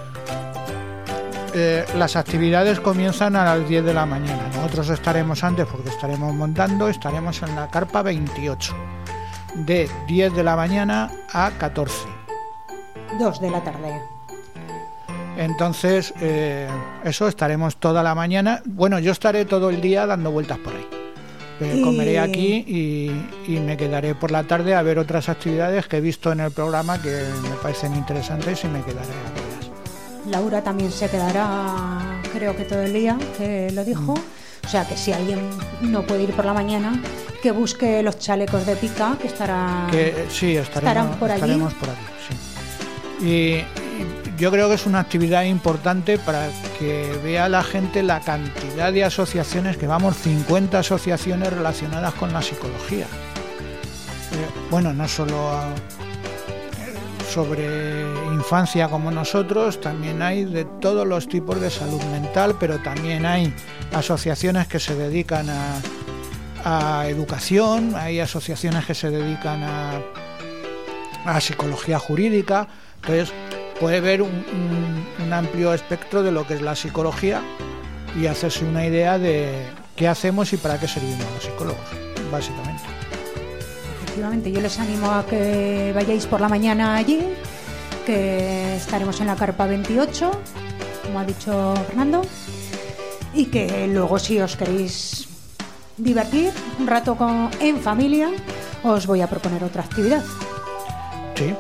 Eh, las actividades comienzan a las diez de la mañana. Nosotros estaremos antes porque estaremos montando, estaremos en la carpa veintiocho, de diez de la mañana a catorce. Dos de la tarde. Entonces, eh, eso, estaremos toda la mañana. Bueno, yo estaré todo el día dando vueltas por ahí. Eh, Y- Comeré aquí y, y me quedaré por la tarde a ver otras actividades que he visto en el programa que me parecen interesantes y me quedaré a verlas. Laura también se quedará, creo que todo el día, que lo dijo. O sea que si alguien no puede ir por la mañana, que busque los chalecos de pica, que estará... Que eh, sí, estaremos, ¿Estarán por allí? estaremos por aquí. Sí. Y, y yo creo que es una actividad importante para que vea la gente la cantidad de asociaciones, que vamos, cincuenta asociaciones relacionadas con la psicología. Eh, bueno, no solo a- sobre infancia como nosotros, también hay de todos los tipos de salud mental, pero también hay asociaciones que se dedican a, a educación, hay asociaciones que se dedican a, a psicología jurídica. Entonces puede ver un, un, un amplio espectro de lo que es la psicología y hacerse una idea de qué hacemos y para qué servimos los psicólogos, básicamente. Efectivamente, yo les animo a que vayáis por la mañana allí, que estaremos en la carpa veintiocho, como ha dicho Fernando, y que luego, si os queréis divertir un rato con, en familia, os voy a proponer otra actividad. Sí,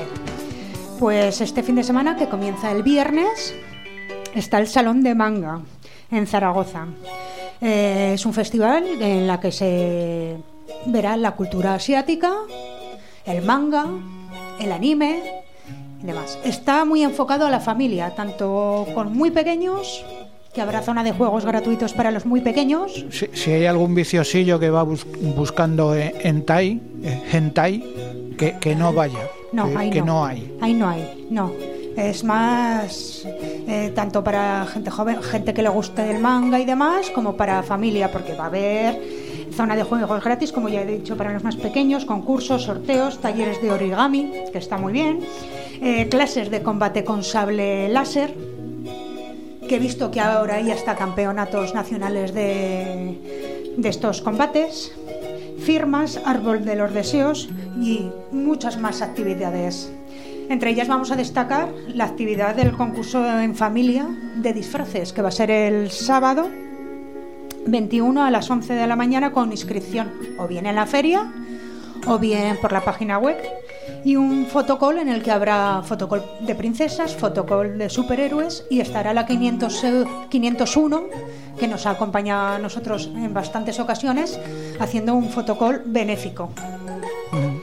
Pues este fin de semana, que comienza el viernes, está el Salón de Manga en Zaragoza. Eh, es un festival en la que se verá la cultura asiática, el manga, el anime y demás. Está muy enfocado a la familia, tanto con muy pequeños, que habrá zona de juegos gratuitos para los muy pequeños. si, si hay algún viciosillo que va bus- buscando eh, hentai, eh, hentai, que, que no vaya, No, que, ahí que no. no hay. Ahí no hay, no. Es más eh, tanto para gente joven, gente que le guste el manga y demás, como para familia, porque va a haber zona de juegos gratis, como ya he dicho, para los más pequeños, concursos, sorteos, talleres de origami, que está muy bien, eh, clases de combate con sable láser, que he visto que ahora hay hasta campeonatos nacionales de, de estos combates, firmas, árbol de los deseos y muchas más actividades. Entre ellas vamos a destacar la actividad del concurso en familia de disfraces, que va a ser el sábado veintiuno a las once de la mañana, con inscripción o bien en la feria o bien por la página web, y un fotocall en el que habrá fotocall de princesas, fotocall de superhéroes, y estará la quinientos, quinientos uno, que nos ha acompañado a nosotros en bastantes ocasiones, haciendo un fotocall benéfico. Mm.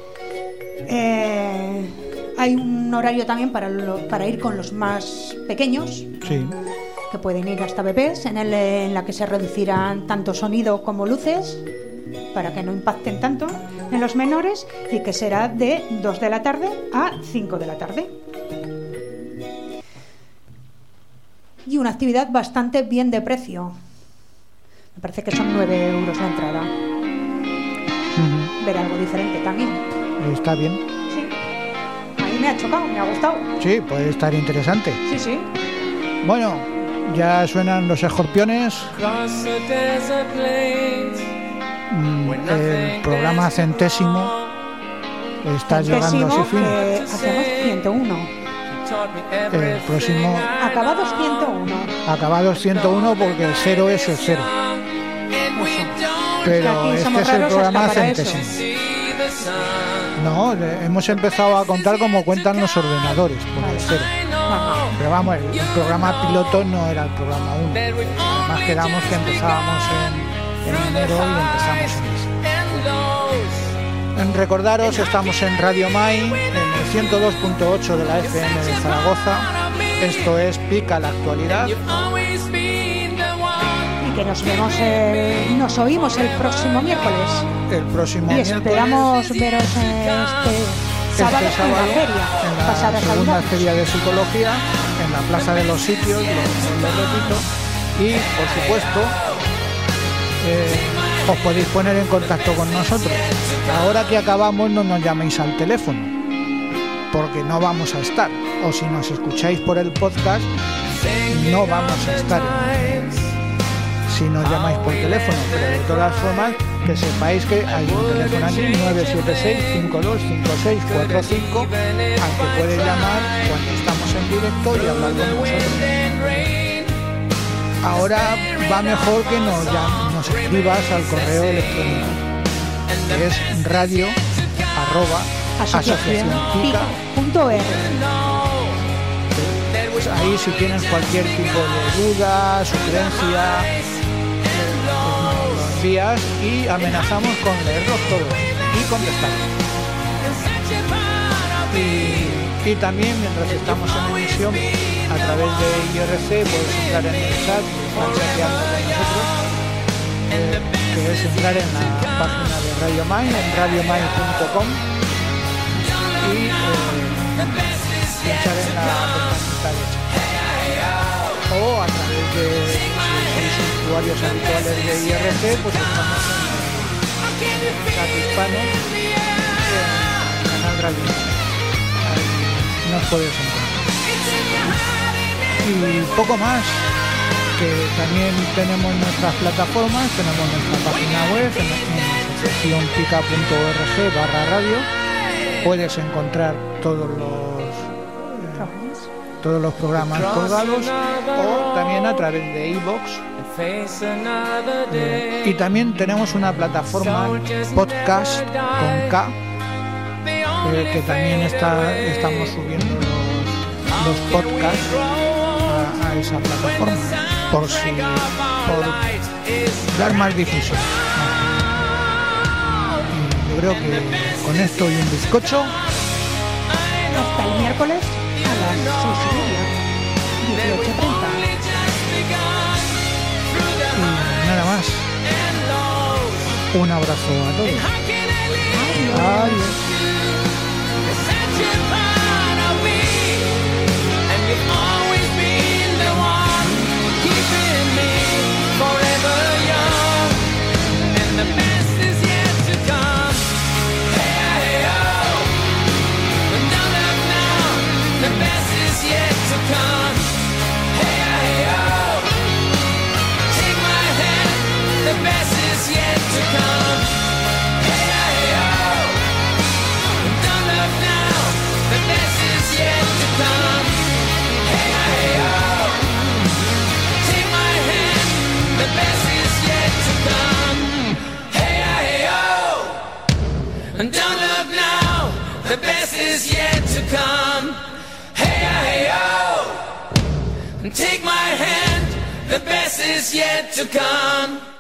Eh, hay un horario también para, lo- para ir con los más pequeños, Sí, que pueden ir hasta bebés, en, el, en la que se reducirán tanto sonido como luces. para que no impacten tanto en los menores, y que será de dos de la tarde a cinco de la tarde. Y una actividad bastante bien de precio. Me parece que son nueve euros la entrada. Uh-huh. Ver algo diferente también. Está bien. Sí. A mí me ha chocado, me ha gustado. Sí, puede estar interesante. Sí, sí. Bueno, ya suenan los escorpiones. El programa centésimo está llegando a su fin. Eh, hacemos ciento uno. El próximo. Acabados ciento uno. Acabados ciento uno porque el cero es el cero. Eso. Pero este es el programa centésimo. No, hemos empezado a contar como cuentan los ordenadores, por el cero. Pero vamos, el, el programa piloto no era el programa uno. Además quedamos que empezábamos en, en enero y empezamos en ese. En recordaros, estamos en Radio Mai, en el ciento dos punto ocho de la F M de Zaragoza. Esto es Pica la Actualidad. Y que nos vemos, el, nos oímos el próximo miércoles. El próximo y miércoles. esperamos veros este sábado, este sábado en la feria, en la pasada segunda Navidad. feria de psicología, en la Plaza de los Sitios, lo, lo repito, y por supuesto eh, os podéis poner en contacto con nosotros. Ahora que acabamos, no nos llaméis al teléfono, porque no vamos a estar, o si nos escucháis por el podcast, no vamos a estar si nos llamáis por teléfono, pero de todas formas que sepáis que hay un teléfono aquí, nueve siete seis, cinco dos cinco seis cuatro cinco, al que podéis llamar cuando estamos en directo y hablar con nosotros. Ahora va mejor que nos, llam- nos escribas al correo electrónico, que es radio arroba asociación pica punto r. Pues ahí, si tienes cualquier tipo de duda, sugerencia, los días, y amenazamos con leerlos todos y contestarlos. Y, y también, mientras estamos en emisión, a través de I R C puedes entrar en el chat y estar chateando con nosotros, eh, que es entrar en la página de Radio Mai, en radio mai punto com, y eh, pinchar en la campanita de chat. O a través de, si sois usuarios habituales de I R C, pues estamos en el chat hispano, en el canal Radio Mai. Ahí nos podéis encontrar. Y poco más, que también tenemos nuestras plataformas, tenemos nuestra página web en, en asociación pica punto org barra radio. Puedes encontrar todos los eh, todos los programas colgados, o también a través de iVoox. Eh, y también tenemos una plataforma podcast con K, eh, que también está estamos subiendo los, los podcasts a, a esa plataforma, por si por dar más difusión. Y yo creo que con esto y un bizcocho, Hasta el miércoles a las seis y media, dieciocho treinta. y nada más. Un abrazo a todos. Adiós. Adiós. And don't look now, the best is yet to come. Hey, hey, oh, and take my hand, the best is yet to come.